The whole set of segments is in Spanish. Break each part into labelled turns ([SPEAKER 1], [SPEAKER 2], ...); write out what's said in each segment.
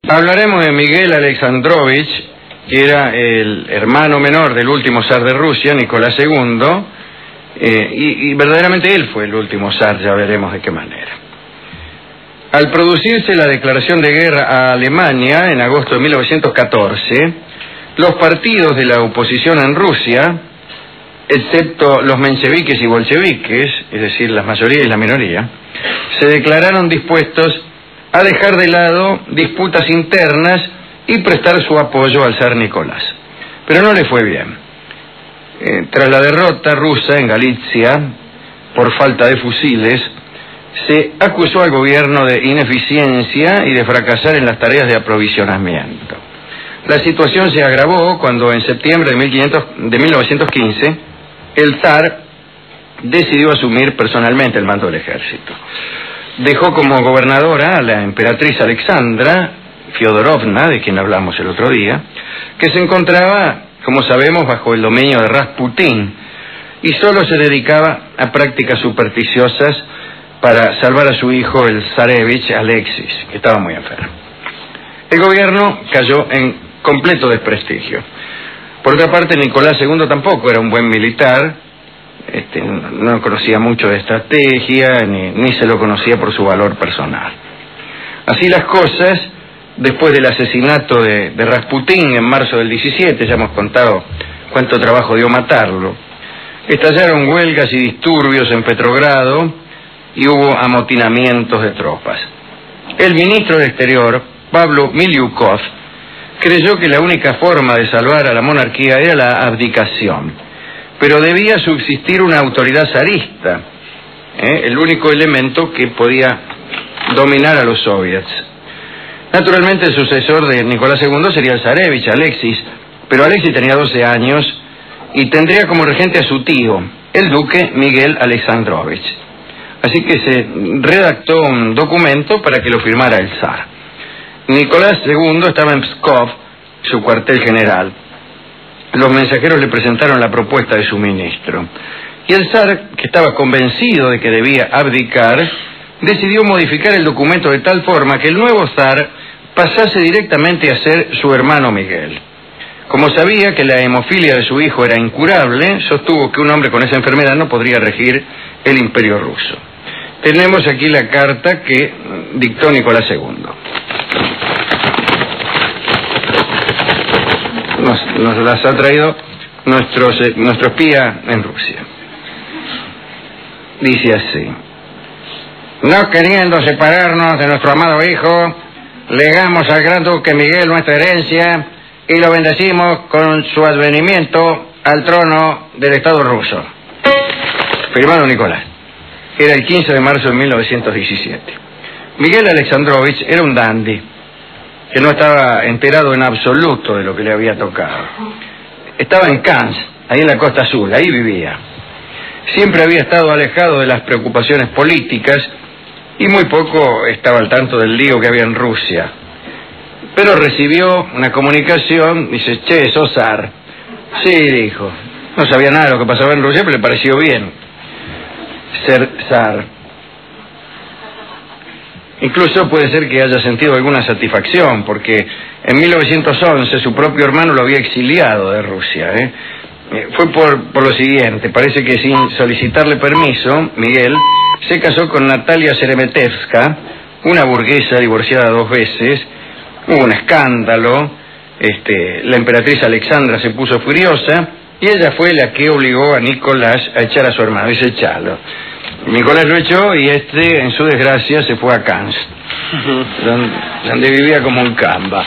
[SPEAKER 1] Hablaremos de Miguel Alexandrovich, que era el hermano menor del último zar de Rusia, Nicolás II, y verdaderamente él fue el último zar, ya veremos de qué manera. Al producirse la declaración de guerra a Alemania en agosto de 1914, los partidos de la oposición en Rusia, excepto los mencheviques y bolcheviques, es decir, la mayoría y la minoría, se declararon dispuestos a dejar de lado disputas internas y prestar su apoyo al zar Nicolás. Pero no le fue bien. Tras la derrota rusa en Galicia, por falta de fusiles, se acusó al gobierno de ineficiencia y de fracasar en las tareas de aprovisionamiento. La situación se agravó cuando en septiembre de 1915 el zar decidió asumir personalmente el mando del ejército. Dejó como gobernadora a la emperatriz Alexandra Fyodorovna, de quien hablamos el otro día, que se encontraba, como sabemos, bajo el dominio de Rasputín y solo se dedicaba a prácticas supersticiosas para salvar a su hijo, el zarevich Alexis, que estaba muy enfermo. El gobierno cayó en completo desprestigio. Por otra parte, Nicolás II tampoco era un buen militar, no conocía mucho de estrategia, ni se lo conocía por su valor personal. Así las cosas, después del asesinato de Rasputín en marzo del 17, ya hemos contado cuánto trabajo dio matarlo, estallaron huelgas y disturbios en Petrogrado y hubo amotinamientos de tropas. El ministro del Exterior, Pablo Miliukov, creyó que la única forma de salvar a la monarquía era la abdicación, pero debía subsistir una autoridad zarista, el único elemento que podía dominar a los soviets. Naturalmente el sucesor de Nicolás II sería el zarevich Alexis, pero Alexis tenía 12 años y tendría como regente a su tío, el duque Miguel Alexandrovich. Así que se redactó un documento para que lo firmara el zar. Nicolás II estaba en Pskov, su cuartel general. Los mensajeros le presentaron la propuesta de su ministro. Y el zar, que estaba convencido de que debía abdicar, decidió modificar el documento de tal forma que el nuevo zar pasase directamente a ser su hermano Miguel. Como sabía que la hemofilia de su hijo era incurable, sostuvo que un hombre con esa enfermedad no podría regir el imperio ruso. Tenemos aquí la carta que dictó Nicolás II. Nos las ha traído nuestro espía en Rusia. Dice así: no queriendo separarnos de nuestro amado hijo, legamos al gran duque Miguel nuestra herencia y lo bendecimos con su advenimiento al trono del Estado ruso. Firmado Nicolás. Era el 15 de marzo de 1917. Miguel Alexandrovich era un dandy, que no estaba enterado en absoluto de lo que le había tocado. Estaba en Cannes, ahí en la Costa Azul, ahí vivía. Siempre había estado alejado de las preocupaciones políticas y muy poco estaba al tanto del lío que había en Rusia. Pero recibió una comunicación, dice: che, sos zar. Sí, dijo. No sabía nada de lo que pasaba en Rusia, pero le pareció bien ser zar. Incluso puede ser que haya sentido alguna satisfacción, porque en 1911 su propio hermano lo había exiliado de Rusia. Fue por lo siguiente: parece que sin solicitarle permiso, Miguel se casó con Natalia Sheremetevska, una burguesa divorciada 2 veces. Hubo un escándalo, la emperatriz Alexandra se puso furiosa y ella fue la que obligó a Nicolás a echar a su hermano. Dice: echalo. Nicolás lo echó y en su desgracia, se fue a Cannes, donde vivía como un camba.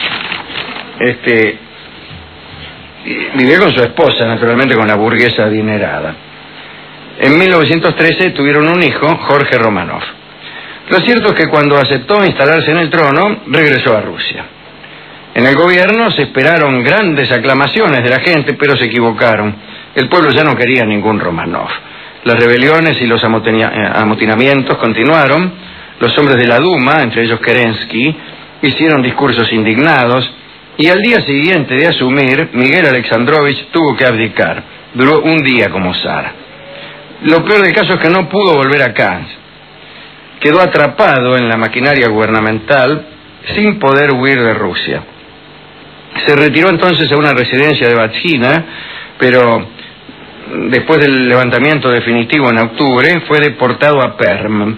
[SPEAKER 1] Vivía con su esposa, naturalmente, con la burguesa adinerada. En 1913 tuvieron un hijo, Jorge Romanov. Lo cierto es que cuando aceptó instalarse en el trono, regresó a Rusia. En el gobierno se esperaron grandes aclamaciones de la gente, pero se equivocaron. El pueblo ya no quería ningún Romanov. Las rebeliones y los amotinamientos continuaron. Los hombres de la Duma, entre ellos Kerensky, hicieron discursos indignados, y al día siguiente de asumir, Miguel Alexandrovich tuvo que abdicar. Duró un día como zar. Lo peor del caso es que no pudo volver a Cannes. Quedó atrapado en la maquinaria gubernamental sin poder huir de Rusia. Se retiró entonces a una residencia de Batjina, pero después del levantamiento definitivo en octubre fue deportado a Perm.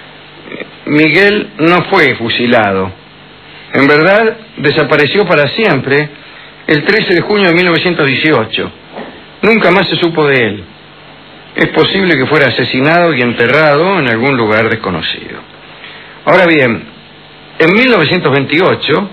[SPEAKER 1] Miguel no fue fusilado. En verdad, desapareció para siempre el 13 de junio de 1918. Nunca más se supo de él. Es posible que fuera asesinado y enterrado en algún lugar desconocido. Ahora bien, en 1928,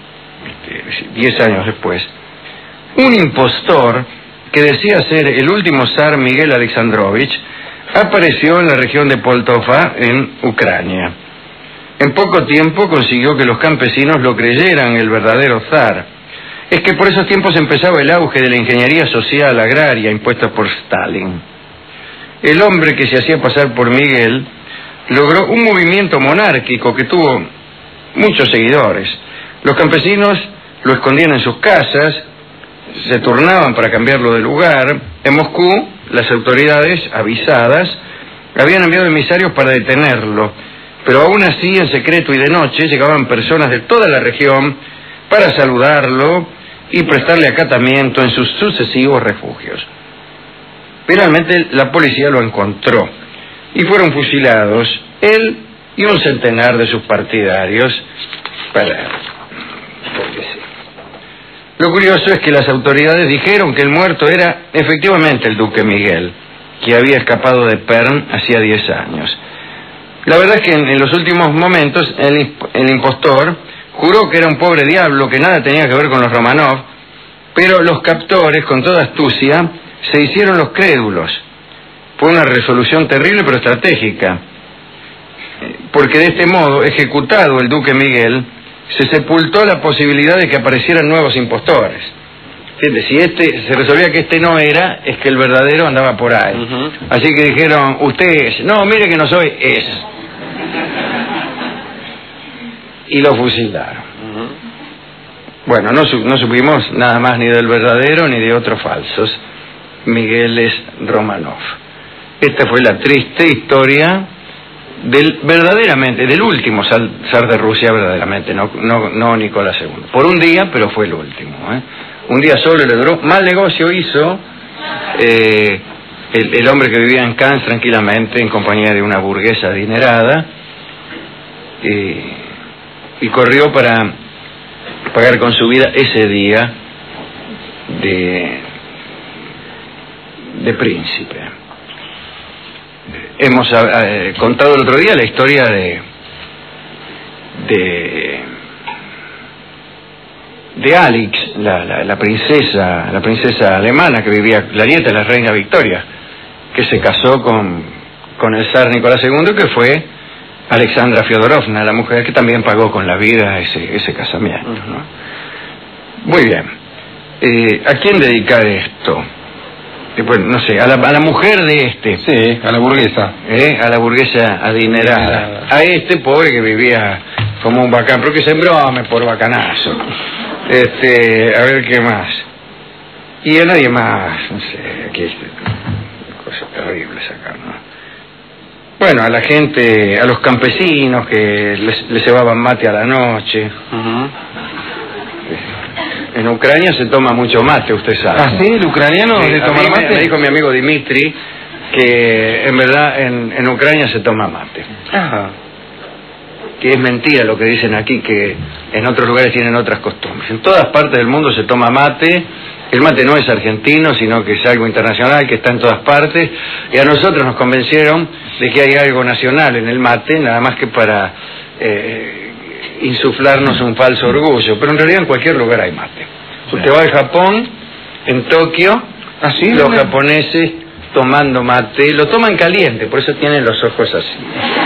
[SPEAKER 1] 10 años después, un impostor que decía ser el último zar Miguel Alexandrovich apareció en la región de Poltava, en Ucrania. En poco tiempo consiguió que los campesinos lo creyeran el verdadero zar. Es que por esos tiempos empezaba el auge de la ingeniería social agraria impuesta por Stalin. El hombre que se hacía pasar por Miguel logró un movimiento monárquico que tuvo muchos seguidores. Los campesinos lo escondían en sus casas, se turnaban para cambiarlo de lugar. En Moscú, las autoridades, avisadas, habían enviado emisarios para detenerlo, pero aún así, en secreto y de noche, llegaban personas de toda la región para saludarlo y prestarle acatamiento en sus sucesivos refugios. Finalmente, la policía lo encontró y fueron fusilados él y un centenar de sus partidarios porque sí. Lo curioso es que las autoridades dijeron que el muerto era efectivamente el duque Miguel, que había escapado de Perm hacía 10 años. La verdad es que en los últimos momentos el impostor juró que era un pobre diablo, que nada tenía que ver con los Romanov, pero los captores, con toda astucia, se hicieron los crédulos. Fue una resolución terrible pero estratégica, porque de este modo, ejecutado el duque Miguel, se sepultó la posibilidad de que aparecieran nuevos impostores. Si se resolvía que este no era, es que el verdadero andaba por ahí. Así que dijeron, usted es. No, mire que no soy, es. Y lo fusilaron. Bueno, no supimos nada más ni del verdadero ni de otros falsos. Miguel es Romanov. Esta fue la triste historia del último zar de Rusia, verdaderamente, no Nicolás II. Por un día, pero fue el último. Un día solo le duró. Mal negocio hizo el hombre que vivía en Cannes tranquilamente en compañía de una burguesa adinerada y corrió para pagar con su vida ese día de príncipe. Hemos contado el otro día la historia de Alix, la princesa alemana que vivía, la nieta de la reina Victoria, que se casó con el zar Nicolás II, que fue Alexandra Fyodorovna, la mujer que también pagó con la vida ese casamiento, ¿no? Muy bien. ¿A quién dedicar esto? Bueno, no sé, a la mujer de este.
[SPEAKER 2] Sí, a la burguesa.
[SPEAKER 1] A la burguesa adinerada. A este pobre que vivía como un bacán, pero que sembró por bacanazo. A ver qué más. Y a nadie más, no sé, aquí hay cosas terribles acá, ¿no? Bueno, a la gente, a los campesinos que les cebaban mate a la noche. En Ucrania se toma mucho mate, usted sabe.
[SPEAKER 2] ¿Ah, sí? ¿El ucraniano
[SPEAKER 1] sí,
[SPEAKER 2] de tomar mate?
[SPEAKER 1] Me dijo mi amigo Dimitri que en verdad en Ucrania se toma mate.
[SPEAKER 2] Ajá.
[SPEAKER 1] Que es mentira lo que dicen aquí, que en otros lugares tienen otras costumbres. En todas partes del mundo se toma mate. El mate no es argentino, sino que es algo internacional, que está en todas partes. Y a nosotros nos convencieron de que hay algo nacional en el mate, nada más que para insuflarnos un falso orgullo. Pero en realidad en cualquier lugar hay mate. Usted va al Japón, en Tokio, los japoneses tomando mate, lo toman caliente, por eso tienen los ojos así.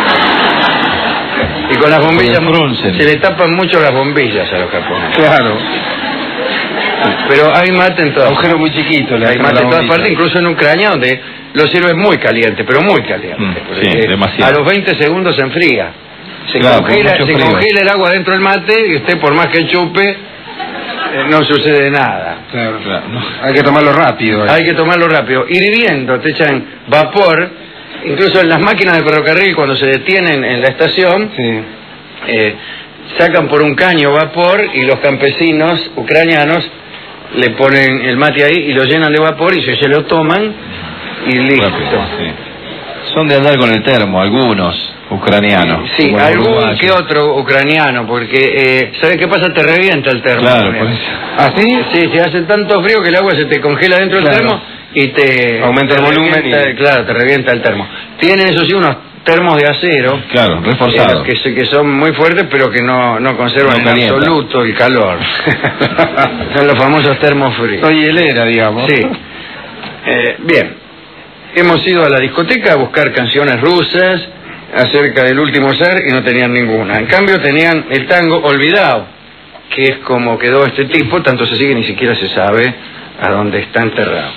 [SPEAKER 1] Y con las bombillas, se le tapan mucho las bombillas a los japoneses.
[SPEAKER 2] Claro.
[SPEAKER 1] Pero hay mate en todas partes.
[SPEAKER 2] Agujero muy chiquito.
[SPEAKER 1] Hay mate en todas partes, incluso en Ucrania, donde lo sirven muy caliente, pero muy caliente.
[SPEAKER 2] Sí, demasiado.
[SPEAKER 1] A los 20 segundos se enfría. Se congela el agua dentro del mate y usted, por más que chupe, no sucede nada.
[SPEAKER 2] Claro. No, hay que tomarlo rápido.
[SPEAKER 1] Hay que tomarlo rápido. Ir hirviendo, te echan vapor. Incluso en las máquinas de ferrocarril, cuando se detienen en la estación, sacan por un caño vapor y los campesinos ucranianos le ponen el mate ahí y lo llenan de vapor y se lo toman y listo.
[SPEAKER 2] Rápido, sí. Son de andar con el termo, algunos ucranianos.
[SPEAKER 1] Sí,
[SPEAKER 2] como
[SPEAKER 1] algún
[SPEAKER 2] uruguayos.
[SPEAKER 1] que otro ucraniano, porque ¿sabes qué pasa? Te revienta el termo.
[SPEAKER 2] Claro,
[SPEAKER 1] también.
[SPEAKER 2] pues.
[SPEAKER 1] ¿Ah, sí? Sí, se hace tanto frío que el agua se te congela dentro del
[SPEAKER 2] Claro.
[SPEAKER 1] termo y te...
[SPEAKER 2] Aumenta
[SPEAKER 1] te
[SPEAKER 2] el volumen
[SPEAKER 1] revienta,
[SPEAKER 2] y...
[SPEAKER 1] Claro, te revienta el termo. Tienen, eso sí, unos termos de acero.
[SPEAKER 2] Claro, reforzados.
[SPEAKER 1] Que son muy fuertes, pero que no conservan
[SPEAKER 2] No
[SPEAKER 1] en
[SPEAKER 2] calienta.
[SPEAKER 1] absoluto el calor. Son los famosos termos fríos.
[SPEAKER 2] Soy hielera, digamos.
[SPEAKER 1] Sí. Bien. Hemos ido a la discoteca a buscar canciones rusas acerca del último zar y no tenían ninguna. En cambio tenían el tango Olvidado, que es como quedó este tipo, tanto es así que ni siquiera se sabe a dónde está enterrado.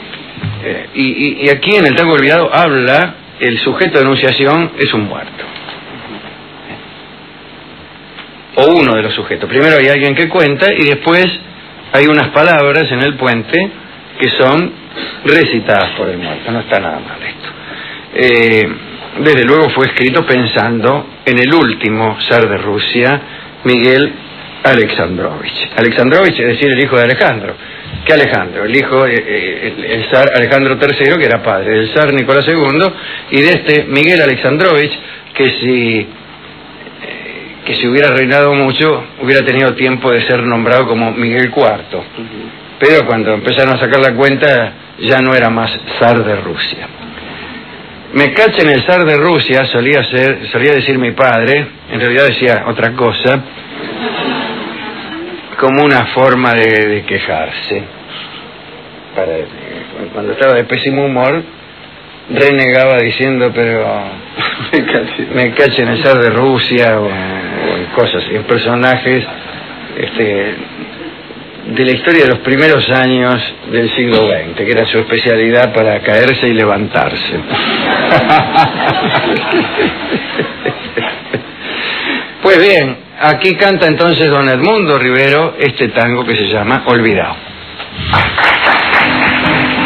[SPEAKER 1] Y aquí en el tango Olvidado habla, el sujeto de enunciación es un muerto. O uno de los sujetos. Primero hay alguien que cuenta y después hay unas palabras en el puente que son recitadas por el muerto. No está nada mal esto. Desde luego fue escrito pensando en el último zar de Rusia, Miguel Alexandrovich. Alexandrovich, es decir, el hijo de Alejandro. ¿Qué Alejandro? El hijo, el zar Alejandro III, que era padre del zar Nicolás II, y de este Miguel Alexandrovich, que si hubiera reinado mucho, hubiera tenido tiempo de ser nombrado como Miguel IV. Pero cuando empezaron a sacar la cuenta, ya no era más zar de Rusia. Me cachen el zar de Rusia, solía decir mi padre, en realidad decía otra cosa, como una forma de quejarse. Cuando estaba de pésimo humor, renegaba diciendo, pero me cachen el zar de Rusia, o en cosas, en personajes de la historia de los primeros años del siglo XX, que era su especialidad para caerse y levantarse. Pues bien, aquí canta entonces don Edmundo Rivero este tango que se llama Olvidado.